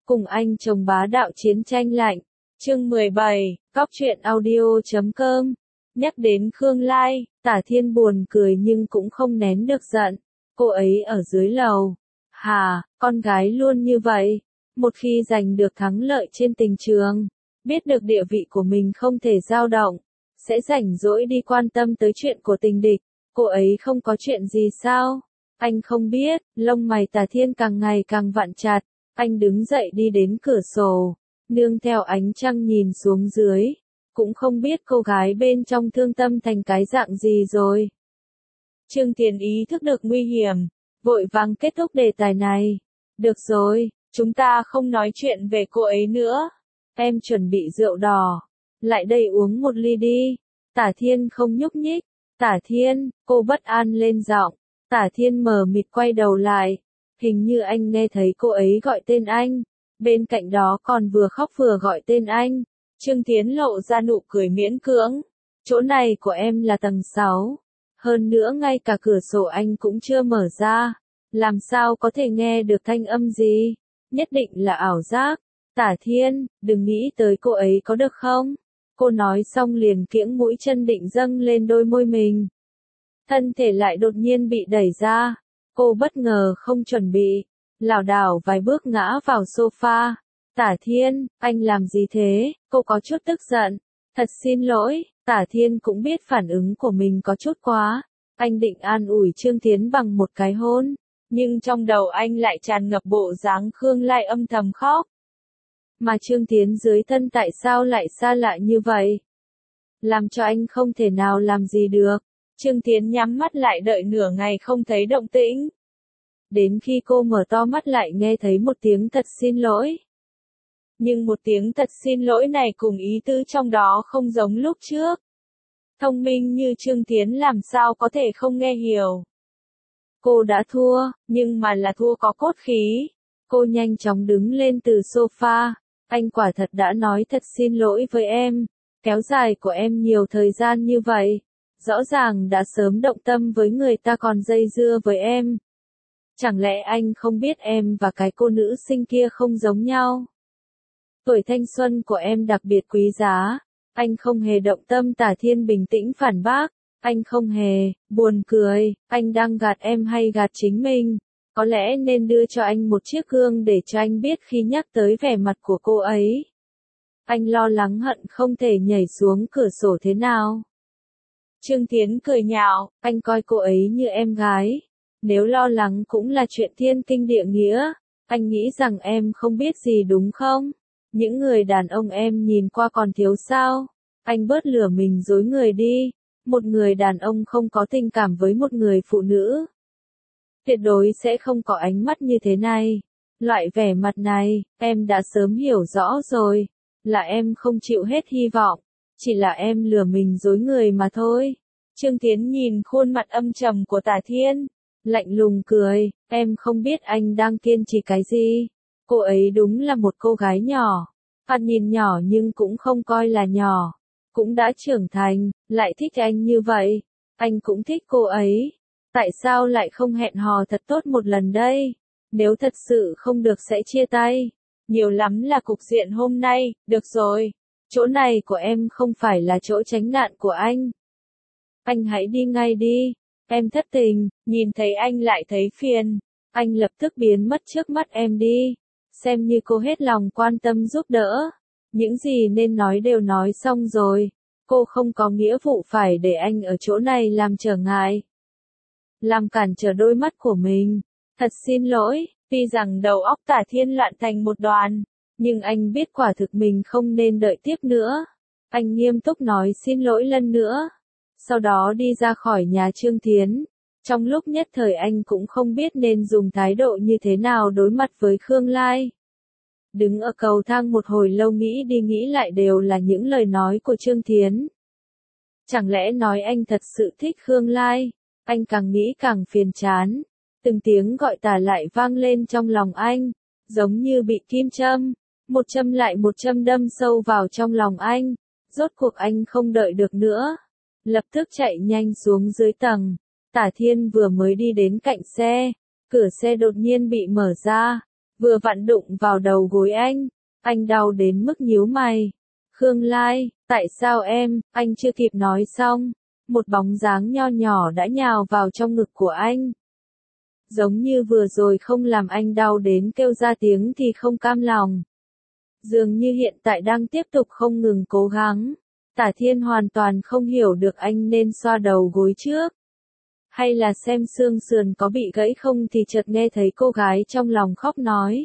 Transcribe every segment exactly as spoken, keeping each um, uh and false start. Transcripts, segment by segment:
cùng anh chồng bá đạo chiến tranh lạnh. Chương mười bảy, Cóc truyện audio chấm com. Nhắc đến Khương Lai, Tả Thiên buồn cười nhưng cũng không nén được giận. Cô ấy ở dưới lầu. Hà, con gái luôn như vậy. Một khi giành được thắng lợi trên tình trường, biết được địa vị của mình không thể dao động, sẽ rảnh rỗi đi quan tâm tới chuyện của tình địch. Cô ấy không có chuyện gì sao? Anh không biết. Lông mày Tả Thiên càng ngày càng vặn chặt. Anh đứng dậy đi đến cửa sổ, nương theo ánh trăng nhìn xuống dưới, cũng không biết cô gái bên trong thương tâm thành cái dạng gì rồi. Trương Thiến ý thức được nguy hiểm, vội vàng kết thúc đề tài này. Được rồi, chúng ta không nói chuyện về cô ấy nữa. Em chuẩn bị rượu đỏ, lại đây uống một ly đi. Tả Thiên không nhúc nhích. Tả Thiên, cô bất an lên giọng. Tả Thiên mờ mịt quay đầu lại. Hình như anh nghe thấy cô ấy gọi tên anh. Bên cạnh đó còn vừa khóc vừa gọi tên anh. Trương Thiến lộ ra nụ cười miễn cưỡng. Chỗ này của em là tầng sáu. Hơn nữa ngay cả cửa sổ anh cũng chưa mở ra. Làm sao có thể nghe được thanh âm gì? Nhất định là ảo giác. Tả Thiên, đừng nghĩ tới cô ấy có được không? Cô nói xong liền kiễng mũi chân định dâng lên đôi môi mình. Thân thể lại đột nhiên bị đẩy ra. Cô bất ngờ không chuẩn bị, lảo đảo vài bước ngã vào sofa. Tả Thiên, anh làm gì thế? Cô có chút tức giận. Thật xin lỗi. Tả Thiên cũng biết phản ứng của mình có chút quá. Anh định an ủi Trương Thiến bằng một cái hôn, nhưng trong đầu anh lại tràn ngập bộ dáng Khương Lai âm thầm khóc. Mà Trương Thiến dưới thân tại sao lại xa lạ như vậy? Làm cho anh không thể nào làm gì được. Trương Thiến nhắm mắt lại đợi nửa ngày không thấy động tĩnh. Đến khi cô mở to mắt lại nghe thấy một tiếng thật xin lỗi. Nhưng một tiếng thật xin lỗi này cùng ý tứ trong đó không giống lúc trước. Thông minh như Trương Thiến làm sao có thể không nghe hiểu. Cô đã thua, nhưng mà là thua có cốt khí. Cô nhanh chóng đứng lên từ sofa. Anh quả thật đã nói thật xin lỗi với em. Kéo dài của em nhiều thời gian như vậy. Rõ ràng đã sớm động tâm với người ta còn dây dưa với em. Chẳng lẽ anh không biết em và cái cô nữ sinh kia không giống nhau? Tuổi thanh xuân của em đặc biệt quý giá. Anh không hề động tâm. Tả Thiên bình tĩnh phản bác. Anh không hề. Buồn cười. Anh đang gạt em hay gạt chính mình? Có lẽ nên đưa cho anh một chiếc gương để cho anh biết khi nhắc tới vẻ mặt của cô ấy. Anh lo lắng hận không thể nhảy xuống cửa sổ thế nào. Trương Thiến cười nhạo, anh coi cô ấy như em gái. Nếu lo lắng cũng là chuyện thiên kinh địa nghĩa. Anh nghĩ rằng em không biết gì đúng không? Những người đàn ông em nhìn qua còn thiếu sao? Anh bớt lừa mình dối người đi. Một người đàn ông không có tình cảm với một người phụ nữ, tuyệt đối sẽ không có ánh mắt như thế này. Loại vẻ mặt này, em đã sớm hiểu rõ rồi. Là em không chịu hết hy vọng. Chỉ là em lừa mình dối người mà thôi. Trương Thiến nhìn khuôn mặt âm trầm của Tả Thiên, lạnh lùng cười, em không biết anh đang kiên trì cái gì. Cô ấy đúng là một cô gái nhỏ. Thoạt nhìn nhỏ nhưng cũng không coi là nhỏ. Cũng đã trưởng thành, lại thích anh như vậy. Anh cũng thích cô ấy. Tại sao lại không hẹn hò thật tốt một lần đây? Nếu thật sự không được sẽ chia tay. Nhiều lắm là cục diện hôm nay. Được rồi. Chỗ này của em không phải là chỗ tránh nạn của anh. Anh hãy đi ngay đi. Em thất tình, nhìn thấy anh lại thấy phiền. Anh lập tức biến mất trước mắt em đi. Xem như cô hết lòng quan tâm giúp đỡ. Những gì nên nói đều nói xong rồi. Cô không có nghĩa vụ phải để anh ở chỗ này làm trở ngại. Làm cản trở đôi mắt của mình. Thật xin lỗi, tuy rằng đầu óc Tả Thiên loạn thành một đoàn. Nhưng anh biết quả thực mình không nên đợi tiếp nữa. Anh nghiêm túc nói xin lỗi lần nữa. Sau đó đi ra khỏi nhà Trương Thiến. Trong lúc nhất thời anh cũng không biết nên dùng thái độ như thế nào đối mặt với Khương Lai. Đứng ở cầu thang một hồi lâu nghĩ đi nghĩ lại đều là những lời nói của Trương Thiến. Chẳng lẽ nói anh thật sự thích Khương Lai? Anh càng nghĩ càng phiền chán. Từng tiếng gọi tả lại vang lên trong lòng anh. Giống như bị kim châm. Một châm lại một châm đâm sâu vào trong lòng anh. Rốt cuộc anh không đợi được nữa. Lập tức chạy nhanh xuống dưới tầng. Tả Thiên vừa mới đi đến cạnh xe. Cửa xe đột nhiên bị mở ra. vừa vặn đụng vào đầu gối anh. Anh đau đến mức nhíu mày. Khương Lai, tại sao em, anh chưa kịp nói xong. Một bóng dáng nho nhỏ đã nhào vào trong ngực của anh. Giống như vừa rồi không làm anh đau đến kêu ra tiếng thì không cam lòng. Dường như hiện tại đang tiếp tục không ngừng cố gắng. Tả Thiên hoàn toàn không hiểu được anh nên xoa đầu gối trước. Hay là xem xương sườn có bị gãy không thì chợt nghe thấy cô gái trong lòng khóc nói.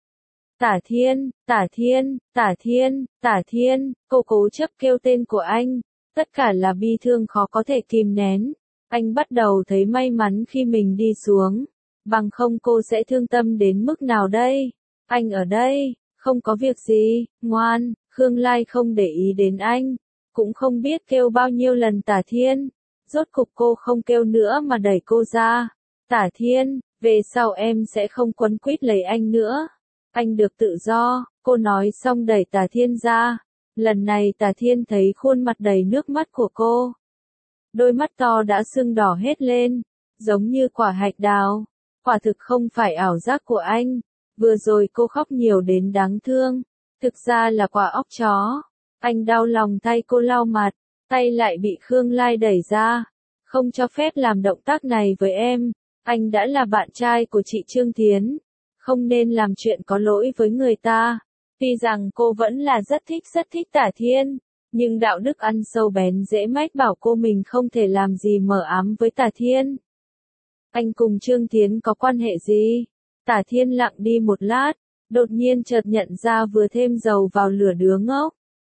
Tả Thiên, Tả Thiên, Tả Thiên, Tả Thiên, cô cố chấp kêu tên của anh. Tất cả là bi thương khó có thể kìm nén. Anh bắt đầu thấy may mắn khi mình đi xuống. Bằng không cô sẽ thương tâm đến mức nào đây? Anh ở đây, không có việc gì, ngoan. Khương Lai không để ý đến anh. Cũng không biết kêu bao nhiêu lần Tả Thiên. Rốt cục cô không kêu nữa mà đẩy cô ra. Tả Thiên, về sau em sẽ không quấn quýt lấy anh nữa. Anh được tự do, cô nói xong đẩy Tả Thiên ra. Lần này Tả Thiên thấy khuôn mặt đầy nước mắt của cô. Đôi mắt to đã sưng đỏ hết lên, giống như quả hạch đào. Quả thực không phải ảo giác của anh. Vừa rồi cô khóc nhiều đến đáng thương. Thực ra là quả óc chó. Anh đau lòng thay cô lau mặt, tay lại bị Khương Lai đẩy ra. Không cho phép làm động tác này với em. Anh đã là bạn trai của chị Trương Thiến. Không nên làm chuyện có lỗi với người ta. Tuy rằng cô vẫn là rất thích rất thích Tả Thiên. Nhưng đạo đức ăn sâu bén dễ mách bảo cô mình không thể làm gì mờ ám với Tả Thiên. Anh cùng Trương Thiến có quan hệ gì? Tả Thiên lặng đi một lát, đột nhiên chợt nhận ra vừa thêm dầu vào lửa đứa ngốc.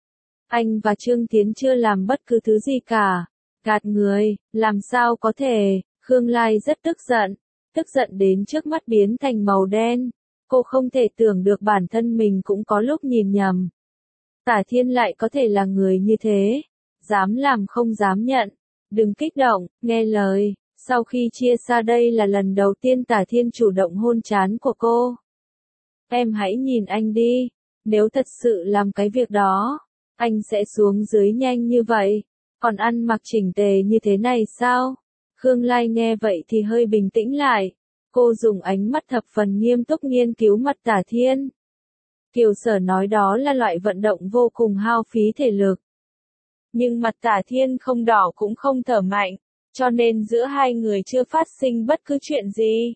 Anh và Trương Thiến chưa làm bất cứ thứ gì cả. Gạt người, làm sao có thể? Khương Lai rất tức giận, tức giận đến trước mắt biến thành màu đen. Cô không thể tưởng được bản thân mình cũng có lúc nhìn nhầm. Tả Thiên lại có thể là người như thế. Dám làm không dám nhận. Đừng kích động, nghe lời. Sau khi chia xa đây là lần đầu tiên Tả Thiên chủ động hôn trán của cô. Em hãy nhìn anh đi. Nếu thật sự làm cái việc đó, anh sẽ xuống dưới nhanh như vậy. Còn ăn mặc chỉnh tề như thế này sao? Khương Lai nghe vậy thì hơi bình tĩnh lại. Cô dùng ánh mắt thập phần nghiêm túc nghiên cứu mặt Tả Thiên. Kiều Sở nói đó là loại vận động vô cùng hao phí thể lực. Nhưng mặt Tả Thiên không đỏ cũng không thở mạnh, cho nên giữa hai người chưa phát sinh bất cứ chuyện gì.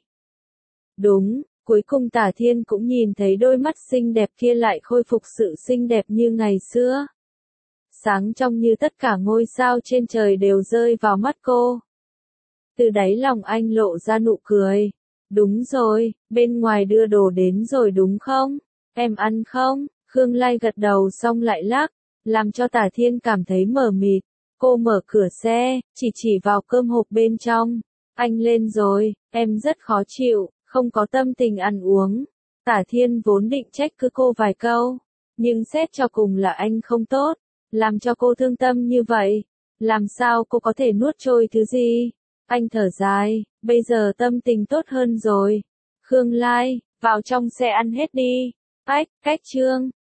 Đúng, cuối cùng Tả Thiên cũng nhìn thấy đôi mắt xinh đẹp kia lại khôi phục sự xinh đẹp như ngày xưa. Sáng trong như tất cả ngôi sao trên trời đều rơi vào mắt cô. Từ đáy lòng anh lộ ra nụ cười. Đúng rồi, bên ngoài đưa đồ đến rồi đúng không? Em ăn không? Khương Lai gật đầu xong lại lắc, làm cho Tả Thiên cảm thấy mờ mịt. Cô mở cửa xe, chỉ chỉ vào cơm hộp bên trong. Anh lên rồi, em rất khó chịu, không có tâm tình ăn uống. Tả Thiên vốn định trách cứ cô vài câu, nhưng xét cho cùng là anh không tốt, làm cho cô thương tâm như vậy. Làm sao cô có thể nuốt trôi thứ gì? Anh thở dài, bây giờ tâm tình tốt hơn rồi. Khương Lai, vào trong xe ăn hết đi. Ách, cách Trương.